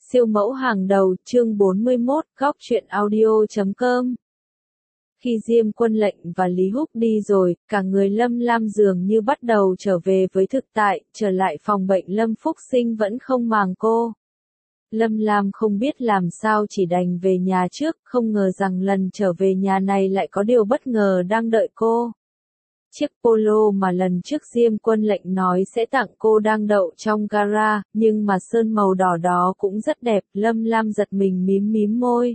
Siêu mẫu hàng đầu, chương 41, góc truyện audio.com. Khi Diêm Quân Lệnh và Lý Húc đi rồi, cả người Lâm Lam dường như bắt đầu trở về với thực tại, trở lại phòng bệnh Lâm Phúc Sinh vẫn không màng cô. Lâm Lam không biết làm sao chỉ đành về nhà trước, không ngờ rằng lần trở về nhà này lại có điều bất ngờ đang đợi cô. Chiếc Polo mà lần trước Diêm Quân Lệnh nói sẽ tặng cô đang đậu trong gara, nhưng mà sơn màu đỏ đó cũng rất đẹp, Lâm Lam giật mình mím mím môi.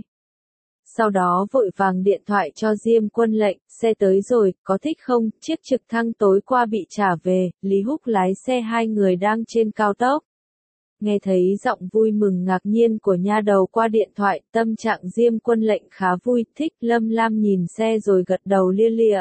Sau đó vội vàng điện thoại cho Diêm Quân Lệnh, xe tới rồi, có thích không? Chiếc trực thăng tối qua bị trả về, Lý Húc lái xe, hai người đang trên cao tốc. Nghe thấy giọng vui mừng ngạc nhiên của nha đầu qua điện thoại, tâm trạng Diêm Quân Lệnh khá vui, thích. Lâm Lam nhìn xe rồi gật đầu lia lịa.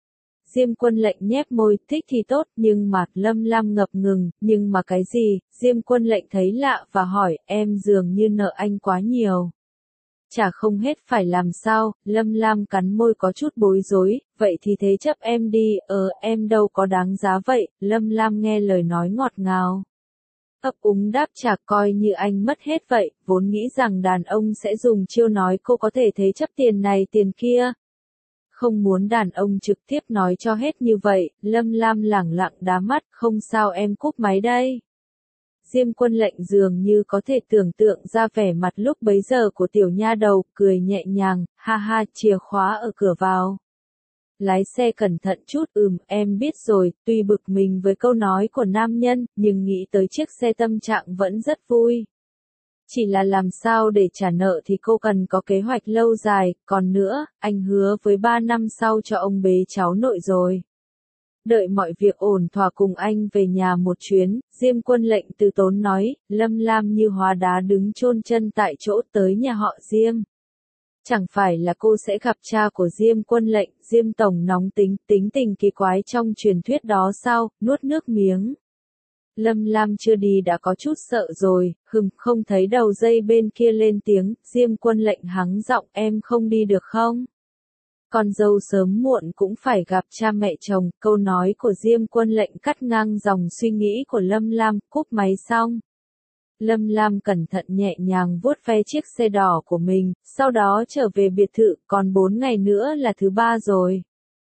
Diêm Quân Lệnh nhếch môi, thích thì tốt, nhưng mà, Lâm Lam ngập ngừng, nhưng mà cái gì? Diêm Quân Lệnh thấy lạ và hỏi, em dường như nợ anh quá nhiều. Trả không hết phải làm sao? Lâm Lam cắn môi có chút bối rối, vậy thì thế chấp em đi, em đâu có đáng giá vậy. Lâm Lam nghe lời nói ngọt ngào. Ấp úng đáp trả, coi như anh mất hết vậy, vốn nghĩ rằng đàn ông sẽ dùng chiêu nói cô có thể thế chấp tiền này tiền kia. Không muốn đàn ông trực tiếp nói cho hết như vậy, Lâm Lam lẳng lặng đá mắt, không sao em cúp máy đây. Diêm Quân Lệnh dường như có thể tưởng tượng ra vẻ mặt lúc bấy giờ của tiểu nha đầu, cười nhẹ nhàng, ha ha, chìa khóa ở cửa vào. Lái xe cẩn thận chút, em biết rồi, tuy bực mình với câu nói của nam nhân, nhưng nghĩ tới chiếc xe tâm trạng vẫn rất vui. Chỉ là làm sao để trả nợ thì cô cần có kế hoạch lâu dài, còn nữa, anh hứa với 3 năm sau cho ông bế cháu nội rồi. Đợi mọi việc ổn thỏa cùng anh về nhà một chuyến, Diêm Quân Lệnh từ tốn nói, Lâm Lam như hóa đá đứng chôn chân tại chỗ tới nhà họ Diêm. Chẳng phải là cô sẽ gặp cha của Diêm Quân Lệnh, Diêm Tổng nóng tính, tính tình kỳ quái trong truyền thuyết đó sao, nuốt nước miếng. Lâm Lam chưa đi đã có chút sợ rồi, không thấy đầu dây bên kia lên tiếng, Diêm Quân Lệnh hắng giọng, em không đi được không? Con dâu sớm muộn cũng phải gặp cha mẹ chồng, câu nói của Diêm Quân Lệnh cắt ngang dòng suy nghĩ của Lâm Lam, cúp máy xong. Lâm Lam cẩn thận nhẹ nhàng vuốt ve chiếc xe đỏ của mình, sau đó trở về biệt thự, còn 4 ngày nữa là thứ 3 rồi.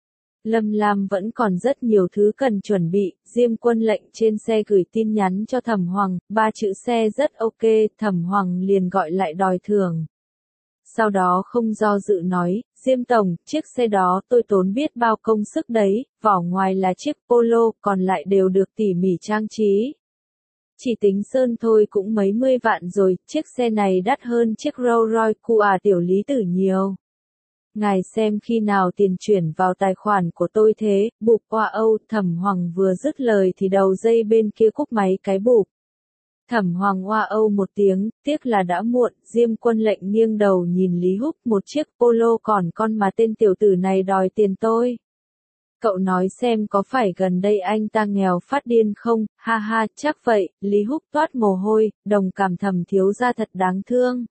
Lâm Lam vẫn còn rất nhiều thứ cần chuẩn bị, Diêm Quân Lệnh trên xe gửi tin nhắn cho Thẩm Hoàng, 3 chữ xe rất ok, Thẩm Hoàng liền gọi lại đòi thưởng. Sau đó không do dự nói, Diêm Tổng, chiếc xe đó tôi tốn biết bao công sức đấy, vỏ ngoài là chiếc Polo, còn lại đều được tỉ mỉ trang trí. Chỉ tính sơn thôi cũng mấy mươi vạn rồi, chiếc xe này đắt hơn chiếc Rolls Royce của tiểu Lý Tử nhiều. Ngài xem khi nào tiền chuyển vào tài khoản của tôi thế, bụp qua Âu, Thẩm Hoàng vừa dứt lời thì đầu dây bên kia cúp máy cái bụp. Thẩm Hoàng hoa âu một tiếng, tiếc là đã muộn, Diêm Quân Lệnh nghiêng đầu nhìn Lý Húc, một chiếc Polo còn con mà tên tiểu tử này đòi tiền tôi. Cậu nói xem có phải gần đây anh ta nghèo phát điên không, ha ha, chắc vậy, Lý Húc toát mồ hôi, đồng cảm thầm thiếu gia thật đáng thương.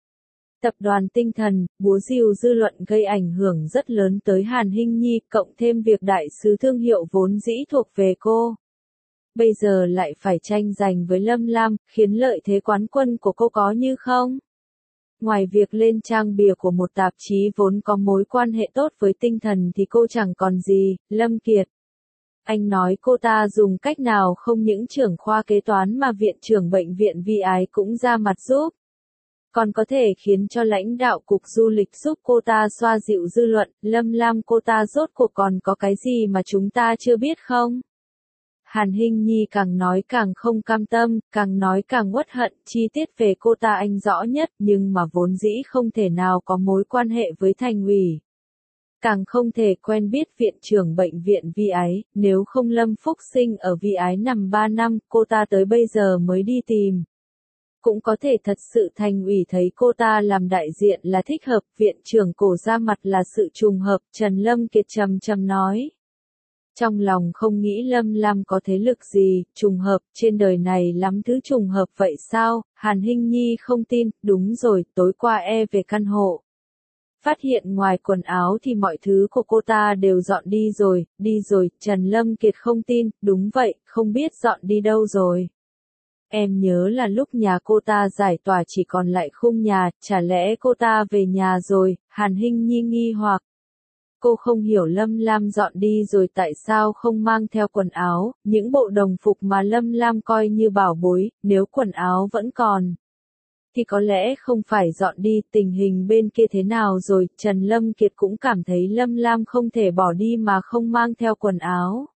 Tập đoàn Tinh Thần, búa rìu dư luận gây ảnh hưởng rất lớn tới Hàn Hinh Nhi, cộng thêm việc đại sứ thương hiệu vốn dĩ thuộc về cô. Bây giờ lại phải tranh giành với Lâm Lam, khiến lợi thế quán quân của cô có như không? Ngoài việc lên trang bìa của một tạp chí vốn có mối quan hệ tốt với Tinh Thần thì cô chẳng còn gì, Lâm Kiệt. Anh nói cô ta dùng cách nào không những trưởng khoa kế toán mà viện trưởng bệnh viện Vi Ái cũng ra mặt giúp. Còn có thể khiến cho lãnh đạo cục du lịch giúp cô ta xoa dịu dư luận, Lâm Lam cô ta rốt cuộc còn có cái gì mà chúng ta chưa biết không? Hàn Hinh Nhi càng nói càng không cam tâm, càng nói càng uất hận, chi tiết về cô ta anh rõ nhất, nhưng mà vốn dĩ không thể nào có mối quan hệ với thành ủy. Càng không thể quen biết viện trưởng bệnh viện Vi Ái, nếu không Lâm Phúc Sinh ở Vi Ái nằm 3 năm, cô ta tới bây giờ mới đi tìm. Cũng có thể thật sự thành ủy thấy cô ta làm đại diện là thích hợp, viện trưởng cổ ra mặt là sự trùng hợp, Trần Lâm Kiệt trầm trầm nói. Trong lòng không nghĩ Lâm Lam có thế lực gì, trùng hợp, trên đời này lắm thứ trùng hợp vậy sao, Hàn Hinh Nhi không tin, đúng rồi, tối qua về căn hộ. Phát hiện ngoài quần áo thì mọi thứ của cô ta đều dọn đi rồi, Trần Lâm Kiệt không tin, đúng vậy, không biết dọn đi đâu rồi. Em nhớ là lúc nhà cô ta giải tỏa chỉ còn lại khung nhà, chả lẽ cô ta về nhà rồi, Hàn Hinh Nhi nghi hoặc. Cô không hiểu Lâm Lam dọn đi rồi tại sao không mang theo quần áo, những bộ đồng phục mà Lâm Lam coi như bảo bối, nếu quần áo vẫn còn. Thì có lẽ không phải dọn đi, tình hình bên kia thế nào rồi, Trần Lâm Kiệt cũng cảm thấy Lâm Lam không thể bỏ đi mà không mang theo quần áo.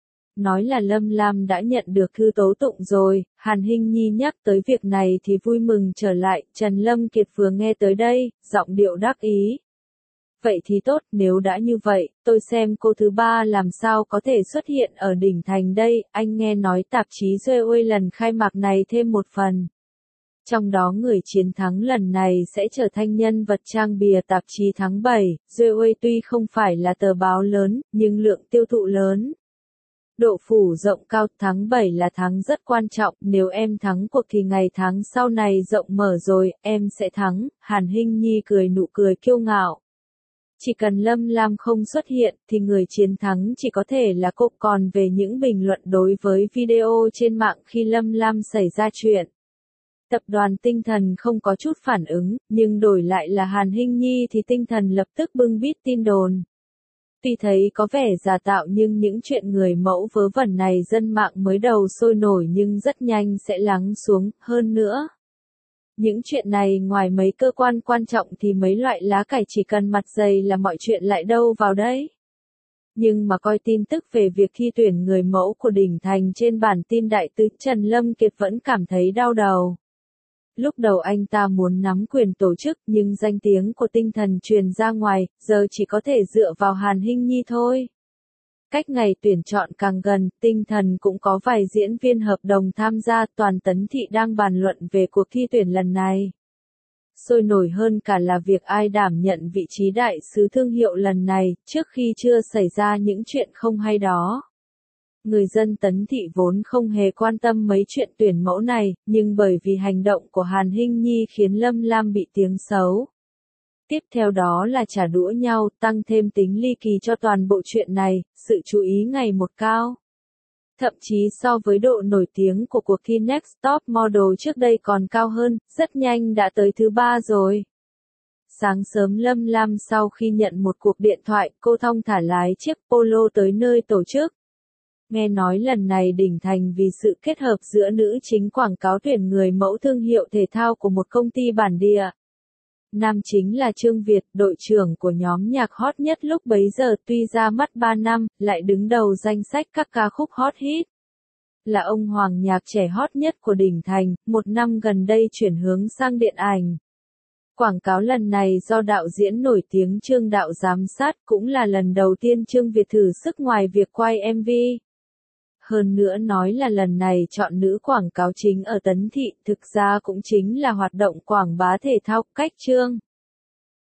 Nói là Lâm Lam đã nhận được thư tố tụng rồi, Hàn Hinh Nhi nhắc tới việc này thì vui mừng trở lại, Trần Lâm Kiệt vừa nghe tới đây, giọng điệu đắc ý. Vậy thì tốt, nếu đã như vậy, tôi xem cô thứ ba làm sao có thể xuất hiện ở đỉnh thành đây, anh nghe nói tạp chí Joy lần khai mạc này thêm một phần. Trong đó người chiến thắng lần này sẽ trở thành nhân vật trang bìa tạp chí tháng 7, Joy tuy không phải là tờ báo lớn, nhưng lượng tiêu thụ lớn. Độ phủ rộng cao, tháng 7 là tháng rất quan trọng, nếu em thắng cuộc thì ngày tháng sau này rộng mở rồi, em sẽ thắng, Hàn Hinh Nhi cười nụ cười kiêu ngạo. Chỉ cần Lâm Lam không xuất hiện, thì người chiến thắng chỉ có thể là cô. Còn về những bình luận đối với video trên mạng khi Lâm Lam xảy ra chuyện. Tập đoàn Tinh Thần không có chút phản ứng, nhưng đổi lại là Hàn Hinh Nhi thì Tinh Thần lập tức bưng bít tin đồn. Tuy thấy có vẻ giả tạo nhưng những chuyện người mẫu vớ vẩn này dân mạng mới đầu sôi nổi nhưng rất nhanh sẽ lắng xuống, hơn nữa. Những chuyện này ngoài mấy cơ quan quan trọng thì mấy loại lá cải chỉ cần mặt dày là mọi chuyện lại đâu vào đấy. Nhưng mà coi tin tức về việc thi tuyển người mẫu của Đỉnh Thành trên bản tin đại tứ, Trần Lâm Kiệt vẫn cảm thấy đau đầu. Lúc đầu anh ta muốn nắm quyền tổ chức nhưng danh tiếng của Tinh Thần truyền ra ngoài, giờ chỉ có thể dựa vào Hàn Hinh Nhi thôi. Cách ngày tuyển chọn càng gần, Tinh Thần cũng có vài diễn viên hợp đồng tham gia, toàn Tấn Thị đang bàn luận về cuộc thi tuyển lần này. Sôi nổi hơn cả là việc ai đảm nhận vị trí đại sứ thương hiệu lần này, trước khi chưa xảy ra những chuyện không hay đó. Người dân Tấn Thị vốn không hề quan tâm mấy chuyện tuyển mẫu này, nhưng bởi vì hành động của Hàn Hinh Nhi khiến Lâm Lam bị tiếng xấu. Tiếp theo đó là trả đũa nhau, tăng thêm tính ly kỳ cho toàn bộ chuyện này, sự chú ý ngày một cao. Thậm chí so với độ nổi tiếng của cuộc thi Next Top Model trước đây còn cao hơn, rất nhanh đã tới thứ 3 rồi. Sáng sớm Lâm Lam sau khi nhận một cuộc điện thoại, cô thong thả lái chiếc Polo tới nơi tổ chức. Nghe nói lần này Đỉnh Thành vì sự kết hợp giữa nữ chính quảng cáo tuyển người mẫu thương hiệu thể thao của một công ty bản địa. Nam chính là Trương Việt, đội trưởng của nhóm nhạc hot nhất lúc bấy giờ, tuy ra mắt 3 năm, lại đứng đầu danh sách các ca khúc hot hit. Là ông hoàng nhạc trẻ hot nhất của Đỉnh Thành, một năm gần đây chuyển hướng sang điện ảnh. Quảng cáo lần này do đạo diễn nổi tiếng Trương Đạo giám sát, cũng là lần đầu tiên Trương Việt thử sức ngoài việc quay MV. Hơn nữa nói là lần này chọn nữ quảng cáo chính ở Tấn Thị, thực ra cũng chính là hoạt động quảng bá thể thao, cách Trương